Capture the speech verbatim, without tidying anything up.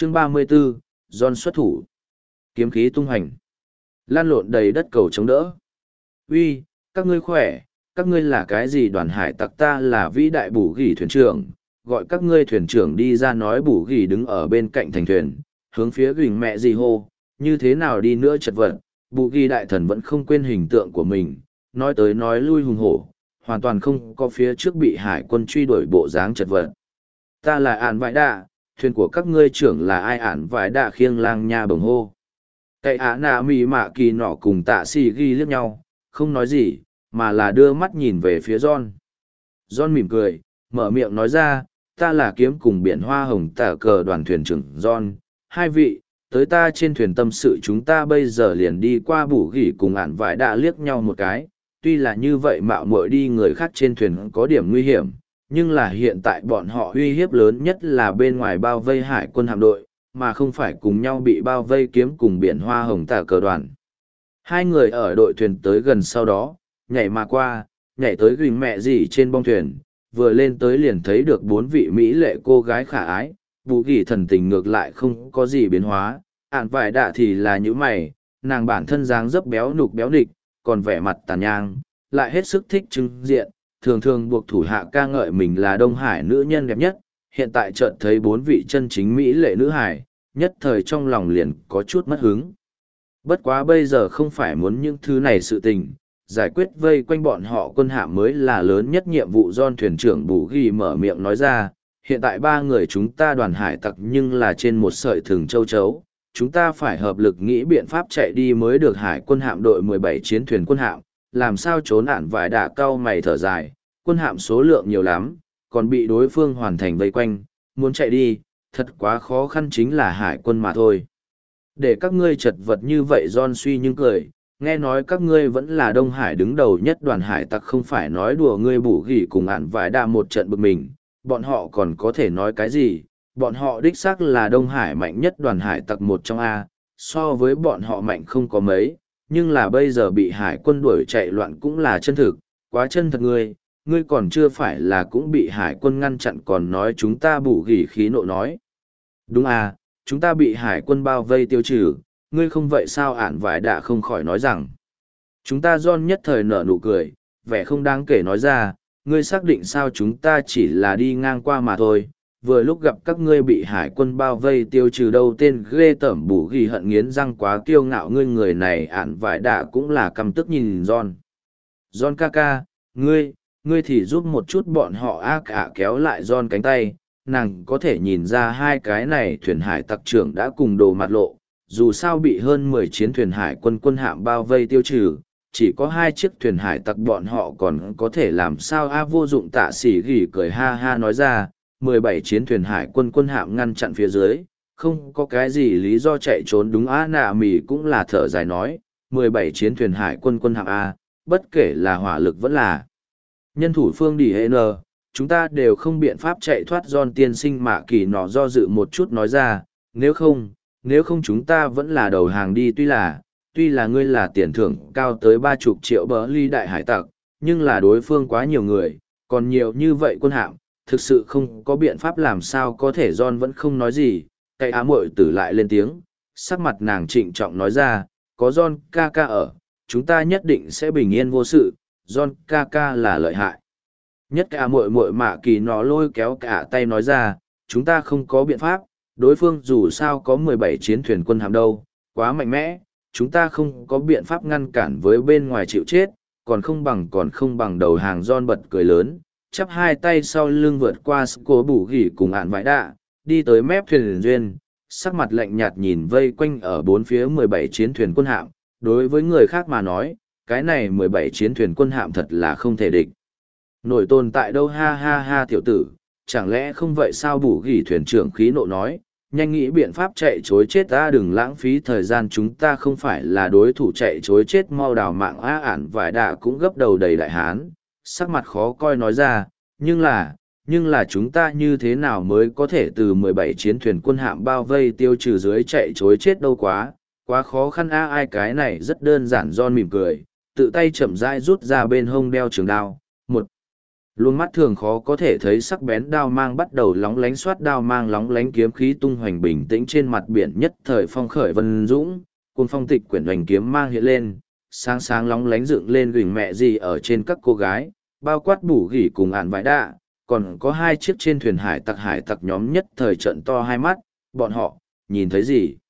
Chương ba mươi 34, John xuất thủ. Kiếm khí tung hành. Lan lộn đầy đất cầu chống đỡ. Uy, các ngươi khỏe, các ngươi là cái gì? Đoàn hải tặc ta là vĩ đại bù gỉ thuyền trưởng, gọi các ngươi thuyền trưởng đi ra. Nói bù gỉ đứng ở bên cạnh thành thuyền, hướng phía gửi mẹ gì hô, như thế nào đi nữa chật vật, bù gỉ đại thần vẫn không quên hình tượng của mình, nói tới nói lui hùng hổ, hoàn toàn không có phía trước bị hải quân truy đuổi bộ dáng chật vật. Ta là ản vải đạ, thuyền của các ngươi trưởng là ai? Ản vải đạ khiêng lang nha bồng hô. Cậy ả nạ mì mạ kỳ nọ cùng tạ xì ghi liếc nhau, không nói gì, mà là đưa mắt nhìn về phía John. John mỉm cười, mở miệng nói ra, ta là kiếm cùng biển hoa hồng tả cờ đoàn thuyền trưởng John. Hai vị, tới ta trên thuyền tâm sự. Chúng ta bây giờ liền đi qua bù gỉ. Cùng ản vải đạ liếc nhau một cái, tuy là như vậy mạo muội đi người khác trên thuyền có điểm nguy hiểm, nhưng là hiện tại bọn họ uy hiếp lớn nhất là bên ngoài bao vây hải quân hạm đội, mà không phải cùng nhau bị bao vây kiếm cùng biển hoa hồng tả cờ đoàn. Hai người ở đội thuyền tới gần sau đó, nhảy mà qua, nhảy tới gửi mẹ gì trên bong thuyền, vừa lên tới liền thấy được bốn vị mỹ lệ cô gái khả ái. Bù gỉ thần tình ngược lại không có gì biến hóa, ạn vải đạ thì là những mày, nàng bản thân dáng dấp béo nục béo nịch, còn vẻ mặt tàn nhang, lại hết sức thích trưng diện, thường thường buộc thủ hạ ca ngợi mình là Đông Hải nữ nhân đẹp nhất. Hiện tại chợt thấy bốn vị chân chính mỹ lệ nữ hải, nhất thời trong lòng liền có chút mất hứng. Bất quá bây giờ không phải muốn những thứ này sự tình, giải quyết vây quanh bọn họ quân hạm mới là lớn nhất nhiệm vụ. Don thuyền trưởng bù ghi mở miệng nói ra, hiện tại ba người chúng ta đoàn hải tặc nhưng là trên một sợi thừng châu chấu, chúng ta phải hợp lực nghĩ biện pháp chạy đi mới được. Hải quân hạm đội mười bảy chiến thuyền quân hạm, làm sao trốn? Ản vải đạ cau mày thở dài, quân hạm số lượng nhiều lắm, còn bị đối phương hoàn thành vây quanh, muốn chạy đi, thật quá khó khăn. Chính là hải quân mà thôi. Để các ngươi chật vật như vậy. John suy nhưng cười, nghe nói các ngươi vẫn là Đông Hải đứng đầu nhất đoàn hải tặc, không phải nói đùa. Ngươi bù gỉ cùng ản vải đạ một trận bực mình, bọn họ còn có thể nói cái gì? Bọn họ đích xác là Đông Hải mạnh nhất đoàn hải tặc một trong A, so với bọn họ mạnh không có mấy, nhưng là bây giờ bị hải quân đuổi chạy loạn cũng là chân thực, quá chân thật. Ngươi, ngươi còn chưa phải là cũng bị hải quân ngăn chặn còn nói chúng ta? Bù gỉ khí nộ nói. Đúng à, chúng ta bị hải quân bao vây tiêu trừ, ngươi không vậy sao? Ản vải đạ không khỏi nói rằng. Chúng ta John nhất thời nở nụ cười, vẻ không đáng kể nói ra, ngươi xác định sao? Chúng ta chỉ là đi ngang qua mà thôi, vừa lúc gặp các ngươi bị hải quân bao vây tiêu trừ đâu. Tên ghê tởm bù ghi hận nghiến răng, quá kiêu ngạo ngươi. Người này ản vải đạ cũng là căm tức nhìn John. John ca ca, ngươi, ngươi thì giúp một chút bọn họ a. Cả kéo lại John cánh tay, nàng có thể nhìn ra hai cái này thuyền hải tặc trưởng đã cùng đồ mặt lộ, dù sao bị hơn mười chiến thuyền hải quân quân hạm bao vây tiêu trừ, chỉ có hai chiếc thuyền hải tặc bọn họ còn có thể làm sao a. Vô dụng. Tạ sĩ gỉ cười ha ha nói ra, mười bảy chiến thuyền hải quân quân hạm ngăn chặn phía dưới, không có cái gì lý do chạy trốn. Đúng á. Nạ mì cũng là thở dài nói, mười bảy chiến thuyền hải quân quân hạm a, bất kể là hỏa lực vẫn là nhân thủ phương đi hệ n, chúng ta đều không biện pháp chạy thoát. John tiên sinh mạ kỳ nọ do dự một chút nói ra, nếu không, nếu không chúng ta vẫn là đầu hàng đi. Tuy là, tuy là ngươi là tiền thưởng cao tới ba chục triệu bờ ly đại hải tặc, nhưng là đối phương quá nhiều người, còn nhiều như vậy quân hạm, thực sự không có biện pháp. Làm sao có thể? John vẫn không nói gì, cái á muội tử lại lên tiếng, sắc mặt nàng trịnh trọng nói ra, có John ca ca ở, chúng ta nhất định sẽ bình yên vô sự. John ca ca là lợi hại nhất. Cả muội muội mạ kỳ nó lôi kéo cả tay nói ra, chúng ta không có biện pháp, đối phương dù sao có mười bảy chiến thuyền quân hạm đâu, quá mạnh mẽ, chúng ta không có biện pháp ngăn cản với bên ngoài chịu chết, còn không bằng còn không bằng đầu hàng. John bật cười lớn, chắp hai tay sau lưng vượt qua cố bù gỉ cùng ạn vải đạ, đi tới mép thuyền duyên, sắc mặt lạnh nhạt nhìn vây quanh ở bốn phía mười bảy chiến thuyền quân hạm. Đối với người khác mà nói, cái này mười bảy chiến thuyền quân hạm thật là không thể địch nổi tồn tại đâu. Ha ha ha tiểu tử, chẳng lẽ không vậy sao? Bù gỉ thuyền trưởng khí nộ nói, nhanh nghĩ biện pháp chạy chối chết ta, đừng lãng phí thời gian, chúng ta không phải là đối thủ, chạy chối chết mau đào mạng a. Ản vải đạ cũng gấp đầu đầy đại hán, sắc mặt khó coi nói ra, nhưng là, nhưng là chúng ta như thế nào mới có thể từ mười bảy chiến thuyền quân hạm bao vây tiêu trừ dưới chạy chối chết đâu? Quá, quá khó khăn a. Ai cái này rất đơn giản. John mỉm cười, tự tay chậm rãi rút ra bên hông đeo trường đao, một Luôn mắt thường khó có thể thấy sắc bén đao mang bắt đầu lóng lánh xoát đao mang lóng lánh kiếm khí tung hoành bình tĩnh trên mặt biển nhất thời phong khởi vân dũng, cuồng phong tịch quyển hoành kiếm mang hiện lên, sáng sáng lóng lánh dựng lên gửi mẹ gì ở trên các cô gái, bao quát bủ gỉ cùng ạn vải đạ, còn có hai chiếc trên thuyền hải tặc hải tặc nhóm nhất thời trận to hai mắt, bọn họ, nhìn thấy gì?